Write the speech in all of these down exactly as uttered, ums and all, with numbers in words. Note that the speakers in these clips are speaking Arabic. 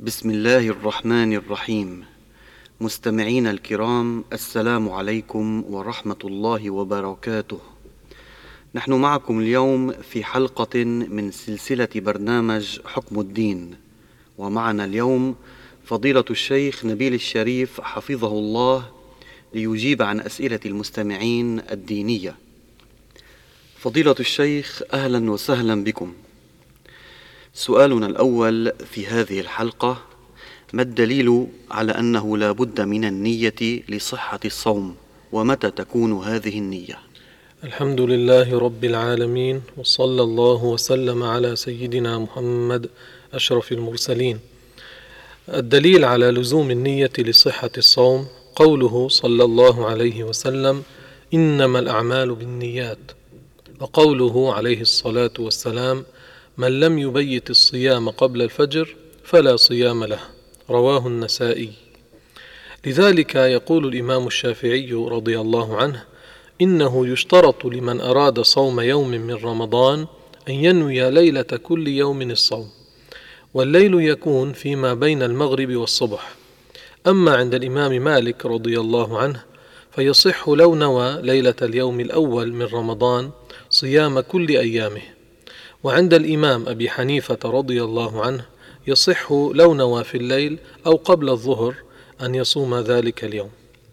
بسم الله الرحمن الرحيم. مستمعين الكرام، السلام عليكم ورحمة الله وبركاته. نحن معكم اليوم في حلقة من سلسلة برنامج حكم الدين، ومعنا اليوم فضيلة الشيخ نبيل الشريف حفظه الله ليجيب عن أسئلة المستمعين الدينية. فضيلة الشيخ، أهلا وسهلا بكم. سؤالنا الأول في هذه الحلقة: ما الدليل على أنه لا بد من النية لصحة الصوم، ومتى تكون هذه النية؟ الحمد لله رب العالمين، وصلى الله وسلم على سيدنا محمد أشرف المرسلين. الدليل على لزوم النية لصحة الصوم قوله صلى الله عليه وسلم: إنما الأعمال بالنيات، وقوله عليه الصلاة والسلام: من لم يبيت الصيام قبل الفجر فلا صيام له، رواه النسائي. لذلك يقول الإمام الشافعي رضي الله عنه: إنه يشترط لمن أراد صوم يوم من رمضان أن ينوي ليلة كل يوم الصوم، والليل يكون فيما بين المغرب والصبح. أما عند الإمام مالك رضي الله عنه فيصح لو نوى ليلة اليوم الأول من رمضان صيام كل أيامه. وعند الإمام أبي حنيفة رضي الله عنه يصح لو نوى في الليل أو قبل الظهر أن يصوم ذلك اليوم.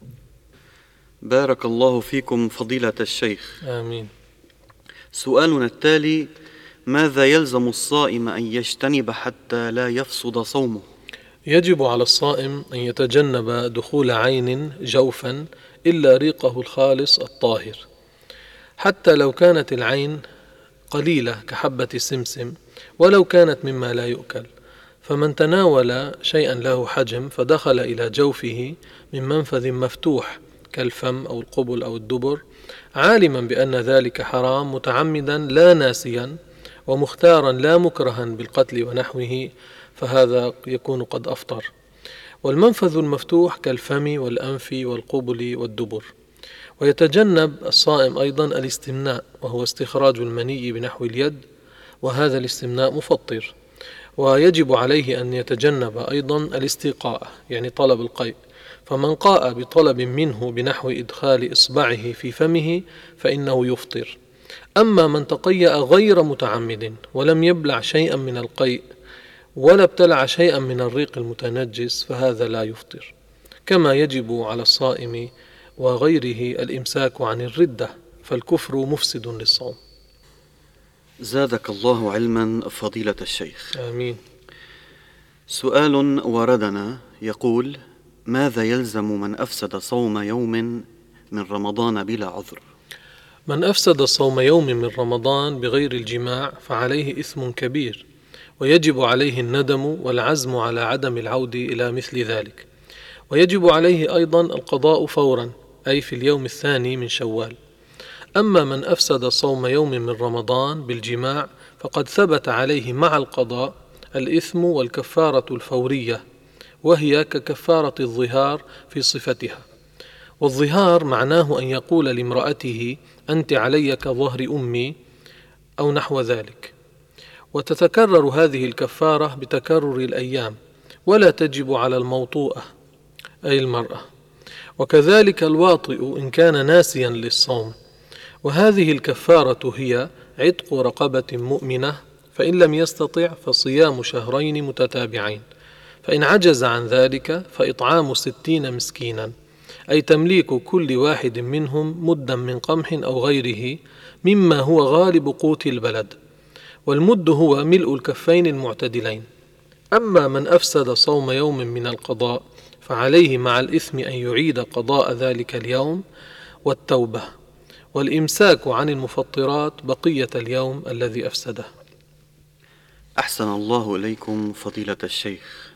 بارك الله فيكم فضيلة الشيخ. آمين. سؤالنا التالي: ماذا يلزم الصائم أن يجتنب حتى لا يفسد صومه؟ يجب على الصائم أن يتجنب دخول عين جوفا إلا ريقه الخالص الطاهر، حتى لو كانت العين قليلة كحبة السمسم، ولو كانت مما لا يؤكل. فمن تناول شيئا له حجم فدخل إلى جوفه من منفذ مفتوح كالفم أو القبل أو الدبر، عالما بأن ذلك حرام، متعمدا لا ناسيا، ومختارا لا مكرها بالقتل ونحوه، فهذا يكون قد أفطر. والمنفذ المفتوح كالفم والأنف والقبل والدبر. ويتجنب الصائم أيضا الاستمناء، وهو استخراج المني بنحو اليد، وهذا الاستمناء مفطر. ويجب عليه أن يتجنب أيضا الاستيقاء، يعني طلب القيء، فمن قاء بطلب منه بنحو إدخال إصبعه في فمه فإنه يفطر. أما من تقيأ غير متعمد ولم يبلع شيئا من القيء ولا ابتلع شيئا من الريق المتنجس فهذا لا يفطر. كما يجب على الصائم وغيره الإمساك عن الردة، فالكفر مفسد للصوم. زادك الله علما فضيلة الشيخ. آمين. سؤال وردنا يقول: ماذا يلزم من أفسد صوم يوم من رمضان بلا عذر؟ من أفسد صوم يوم من رمضان بغير الجماع فعليه إثم كبير، ويجب عليه الندم والعزم على عدم العود إلى مثل ذلك. ويجب عليه أيضا القضاء فورا، أي في اليوم الثاني من شوال. أما من أفسد صوم يوم من رمضان بالجماع فقد ثبت عليه مع القضاء الإثم والكفارة الفورية، وهي ككفارة الظهار في صفتها. والظهار معناه أن يقول لامرأته: أنت علي كظهر أمي، أو نحو ذلك. وتتكرر هذه الكفارة بتكرر الأيام، ولا تجب على الموطوءة أي المرأة، وكذلك الواطئ إن كان ناسيا للصوم. وهذه الكفارة هي عتق رقبة مؤمنة، فإن لم يستطع فصيام شهرين متتابعين، فإن عجز عن ذلك فإطعام ستين مسكينا، أي تمليك كل واحد منهم مدا من قمح أو غيره مما هو غالب قوت البلد، والمد هو ملء الكفين المعتدلين. أما من أفسد صوم يوم من القضاء فعليه مع الإثم أن يعيد قضاء ذلك اليوم والتوبة، والإمساك عن المفطرات بقية اليوم الذي أفسده. أحسن الله إليكم فضيلة الشيخ.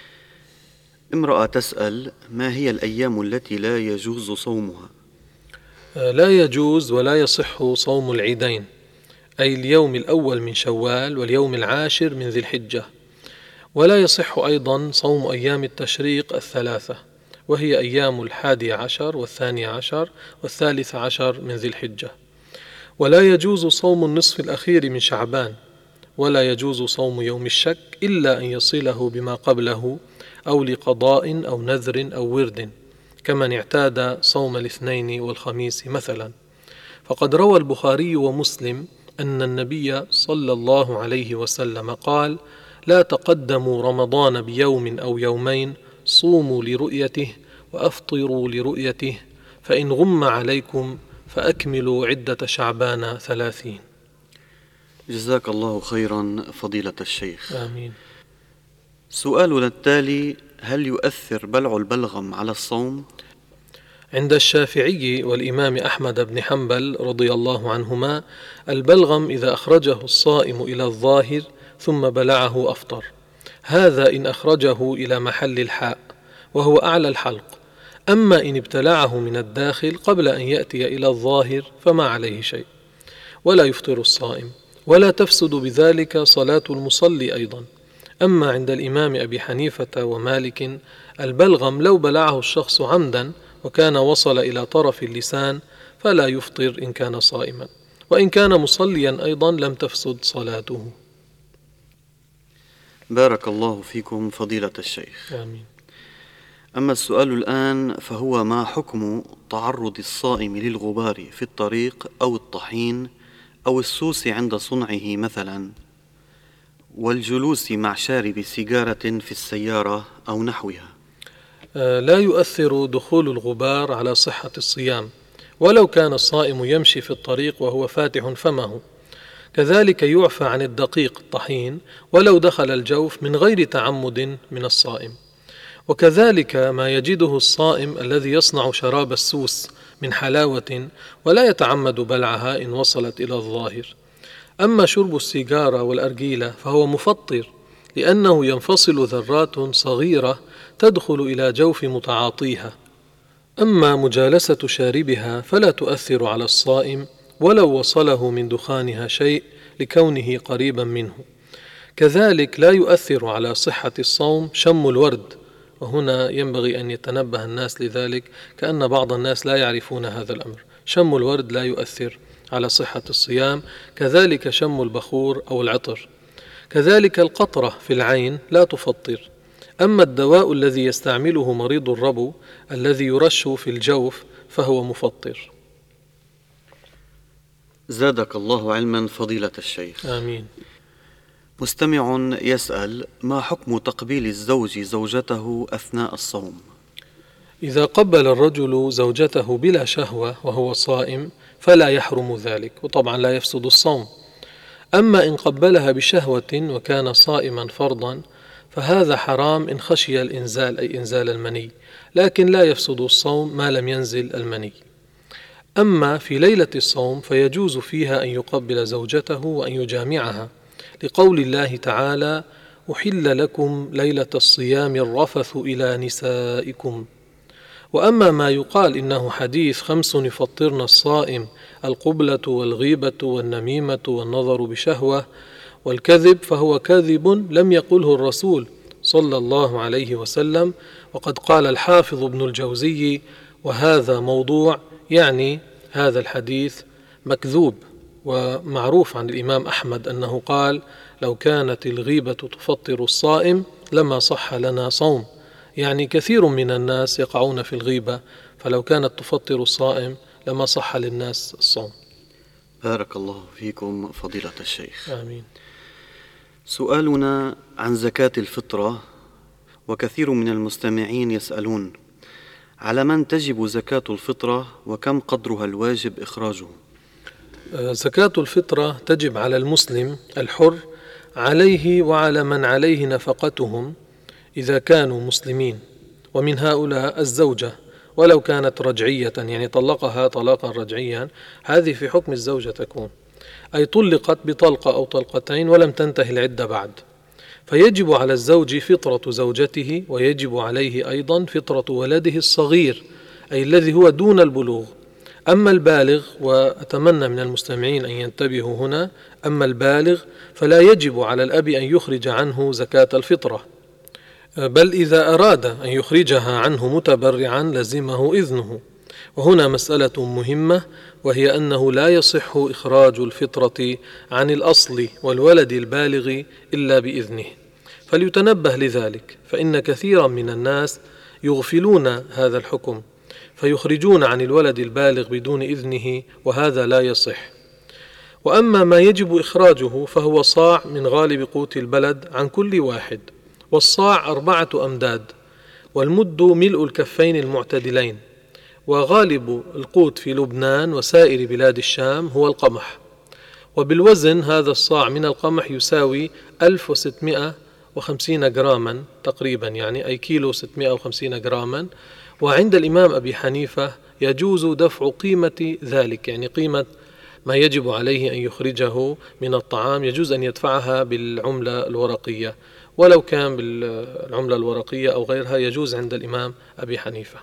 امرأة تسأل: ما هي الأيام التي لا يجوز صومها؟ لا يجوز ولا يصح صوم العيدين، أي اليوم الأول من شوال واليوم العاشر من ذي الحجة. ولا يصح أيضا صوم أيام التشريق الثلاثة، وهي أيام الحادي عشر والثاني عشر والثالث عشر من ذي الحجة. ولا يجوز صوم النصف الأخير من شعبان، ولا يجوز صوم يوم الشك إلا أن يصله بما قبله أو لقضاء أو نذر أو ورد، كمن اعتاد صوم الاثنين والخميس مثلا. فقد روى البخاري ومسلم أن النبي صلى الله عليه وسلم قال: لا تقدموا رمضان بيوم أو يومين، صوموا لرؤيته وأفطروا لرؤيته، فإن غم عليكم فأكملوا عدة شعبان ثلاثين. جزاك الله خيرا فضيلة الشيخ. آمين. سؤالنا التالي: هل يؤثر بلع البلغم على الصوم؟ عند الشافعي والإمام أحمد بن حنبل رضي الله عنهما، البلغم إذا أخرجه الصائم إلى الظاهر ثم بلعه أفطر، هذا إن أخرجه إلى محل الحاء وهو أعلى الحلق. أما إن ابتلعه من الداخل قبل أن يأتي إلى الظاهر فما عليه شيء، ولا يفطر الصائم، ولا تفسد بذلك صلاة المصلي أيضا. أما عند الإمام أبي حنيفة ومالك، البلغم لو بلعه الشخص عمدا وكان وصل إلى طرف اللسان فلا يفطر إن كان صائما، وإن كان مصليا أيضا لم تفسد صلاته. بارك الله فيكم فضيلة الشيخ. آمين. أما السؤال الآن فهو: ما حكم تعرض الصائم للغبار في الطريق أو الطحين أو السوس عند صنعه مثلا، والجلوس مع شارب سيجارة في السيارة أو نحوها؟ لا يؤثر دخول الغبار على صحة الصيام، ولو كان الصائم يمشي في الطريق وهو فاتح فمه. كذلك يعفى عن الدقيق الطحين ولو دخل الجوف من غير تعمد من الصائم. وكذلك ما يجده الصائم الذي يصنع شراب السوس من حلاوة ولا يتعمد بلعها إن وصلت إلى الظاهر. أما شرب السيجارة والأرجيلة فهو مفطر، لأنه ينفصل ذرات صغيرة تدخل إلى جوف متعاطيها. أما مجالسة شاربها فلا تؤثر على الصائم ولو وصله من دخانها شيء لكونه قريبا منه. كذلك لا يؤثر على صحة الصوم شم الورد، وهنا ينبغي أن يتنبه الناس لذلك، كأن بعض الناس لا يعرفون هذا الأمر. شم الورد لا يؤثر على صحة الصيام، كذلك شم البخور أو العطر. كذلك القطرة في العين لا تفطر. أما الدواء الذي يستعمله مريض الربو الذي يرش في الجوف فهو مفطر. زادك الله علما فضيلة الشيخ. آمين. مستمع يسأل: ما حكم تقبيل الزوج زوجته أثناء الصوم؟ إذا قبل الرجل زوجته بلا شهوة وهو صائم فلا يحرم ذلك، وطبعا لا يفسد الصوم. أما إن قبلها بشهوة وكان صائما فرضا فهذا حرام إن خشي الإنزال، أي إنزال المني، لكن لا يفسد الصوم ما لم ينزل المني. أما في ليلة الصوم فيجوز فيها أن يقبل زوجته وأن يجامعها، لقول الله تعالى: أحل لكم ليلة الصيام الرفث إلى نسائكم. وأما ما يقال إنه حديث خمس يفطرن الصائم: القبلة والغيبة والنميمة والنظر بشهوة والكذب، فهو كاذب لم يقله الرسول صلى الله عليه وسلم. وقد قال الحافظ ابن الجوزي: وهذا موضوع، يعني هذا الحديث مكذوب. ومعروف عن الإمام أحمد أنه قال: لو كانت الغيبة تفطر الصائم لما صح لنا صوم، يعني كثير من الناس يقعون في الغيبة، فلو كانت تفطر الصائم لما صح للناس الصوم. بارك الله فيكم فضيلة الشيخ. آمين. سؤالنا عن زكاة الفطرة، وكثير من المستمعين يسألون: على من تجب زكاة الفطرة وكم قدرها الواجب إخراجه؟ زكاة الفطرة تجب على المسلم الحر، عليه وعلى من عليه نفقتهم إذا كانوا مسلمين، ومن هؤلاء الزوجة ولو كانت رجعية، يعني طلقها طلاقا رجعيا، هذه في حكم الزوجة تكون، أي طلقت بطلقة أو طلقتين ولم تنتهي العدة بعد، فيجب على الزوج فطرة زوجته، ويجب عليه أيضا فطرة ولده الصغير، أي الذي هو دون البلوغ. أما البالغ، وأتمنى من المستمعين أن ينتبهوا هنا، أما البالغ فلا يجب على الأب أن يخرج عنه زكاة الفطرة، بل إذا أراد أن يخرجها عنه متبرعا لزمه إذنه. وهنا مسألة مهمة، وهي أنه لا يصح إخراج الفطرة عن الأصل والولد البالغ إلا بإذنه، فليتنبه لذلك، فإن كثيرا من الناس يغفلون هذا الحكم فيخرجون عن الولد البالغ بدون إذنه، وهذا لا يصح. وأما ما يجب إخراجه فهو صاع من غالب قوت البلد عن كل واحد، والصاع أربعة أمداد، والمد ملء الكفين المعتدلين، وغالب القوت في لبنان وسائر بلاد الشام هو القمح، وبالوزن هذا الصاع من القمح يساوي ألف وستمائة وخمسين جراما تقريبا، يعني أي كيلو ستمائة وخمسين جراما. وعند الإمام أبي حنيفة يجوز دفع قيمة ذلك، يعني قيمة ما يجب عليه أن يخرجه من الطعام يجوز أن يدفعها بالعملة الورقية، ولو كان بالعملة الورقية أو غيرها يجوز عند الإمام أبي حنيفة.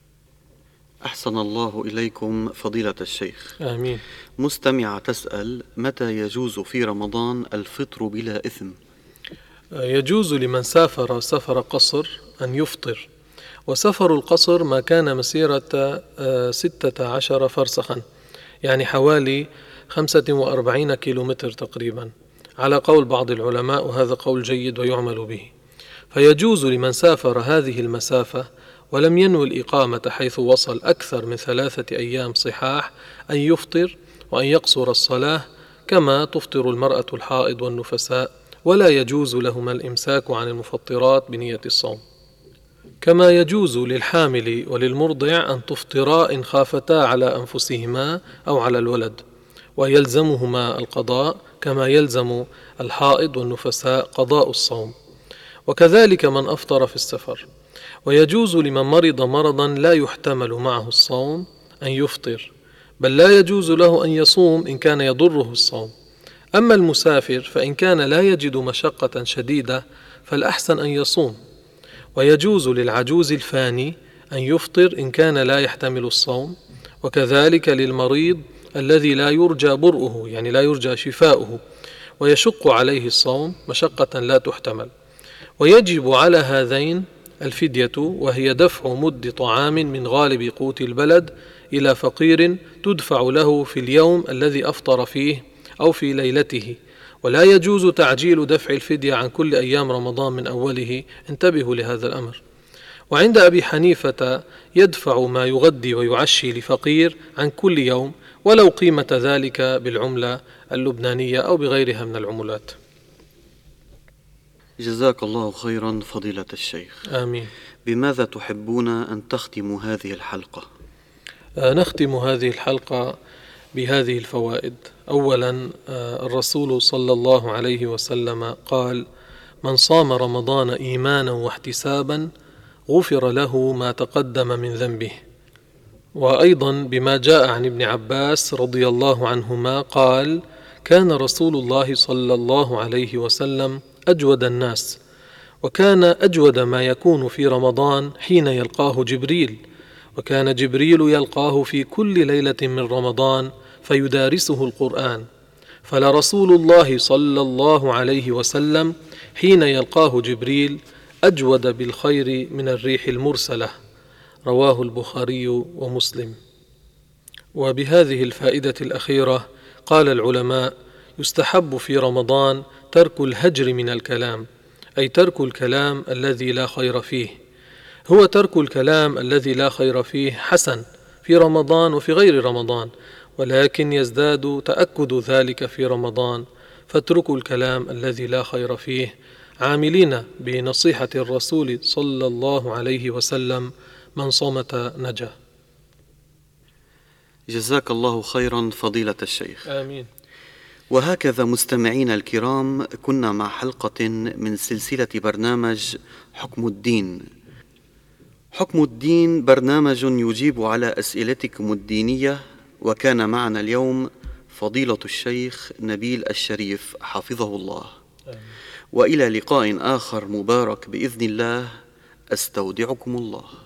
أحسن الله إليكم فضيلة الشيخ. آمين. مستمعة تسأل: متى يجوز في رمضان الفطر بلا إثم؟ يجوز لمن سافر سفر قصر أن يفطر، وسفر القصر ما كان مسيرة ستة عشر فرسخا، يعني حوالي خمسة وأربعين كيلومتر تقريبا على قول بعض العلماء، وهذا قول جيد ويعمل به. فيجوز لمن سافر هذه المسافة ولم ينوي الإقامة حيث وصل أكثر من ثلاثة أيام صحاح أن يفطر وأن يقصر الصلاة، كما تفطر المرأة الحائض والنفساء، ولا يجوز لهما الإمساك عن المفطرات بنية الصوم. كما يجوز للحامل وللمرضع أن تفطرا إن خافتا على أنفسهما أو على الولد، ويلزمهما القضاء كما يلزم الحائض والنفساء قضاء الصوم، وكذلك من أفطر في السفر. ويجوز لمن مرض مرضا لا يحتمل معه الصوم أن يفطر، بل لا يجوز له أن يصوم إن كان يضره الصوم. أما المسافر فإن كان لا يجد مشقة شديدة فالأحسن أن يصوم. ويجوز للعجوز الفاني أن يفطر إن كان لا يحتمل الصوم، وكذلك للمريض الذي لا يرجى برؤه، يعني لا يرجى شفاؤه ويشق عليه الصوم مشقة لا تحتمل. ويجب على هذين الفدية، وهي دفع مد طعام من غالب قوت البلد إلى فقير تدفع له في اليوم الذي أفطر فيه أو في ليلته، ولا يجوز تعجيل دفع الفدية عن كل أيام رمضان من أوله، انتبهوا لهذا الأمر. وعند أبي حنيفة يدفع ما يغدي ويعشي لفقير عن كل يوم، ولو قيمة ذلك بالعملة اللبنانية أو بغيرها من العملات. جزاك الله خيرا فضيلة الشيخ. آمين. بماذا تحبون أن تختموا هذه الحلقة؟ آه نختم هذه الحلقة بهذه الفوائد. أولا، آه الرسول صلى الله عليه وسلم قال: من صام رمضان إيمانا واحتسابا غفر له ما تقدم من ذنبه. وأيضا بما جاء عن ابن عباس رضي الله عنهما قال: كان رسول الله صلى الله عليه وسلم أجود الناس، وكان أجود ما يكون في رمضان حين يلقاه جبريل، وكان جبريل يلقاه في كل ليلة من رمضان فيدارسه القرآن، فلرسول الله صلى الله عليه وسلم حين يلقاه جبريل أجود بالخير من الريح المرسلة. رواه البخاري ومسلم. وبهذه الفائدة الأخيرة قال العلماء: يستحب في رمضان ترك الهجر من الكلام، أي ترك الكلام الذي لا خير فيه. هو ترك الكلام الذي لا خير فيه حسن في رمضان وفي غير رمضان، ولكن يزداد تأكد ذلك في رمضان، فاتركوا الكلام الذي لا خير فيه، عاملين بنصيحة الرسول صلى الله عليه وسلم: من صمت نجا. جزاك الله خيرا فضيلة الشيخ. آمين. وهكذا مستمعين الكرام، كنا مع حلقة من سلسلة برنامج حكم الدين. حكم الدين برنامج يجيب على أسئلتكم الدينية، وكان معنا اليوم فضيلة الشيخ نبيل الشريف حفظه الله. آمين. وإلى لقاء آخر مبارك بإذن الله، أستودعكم الله.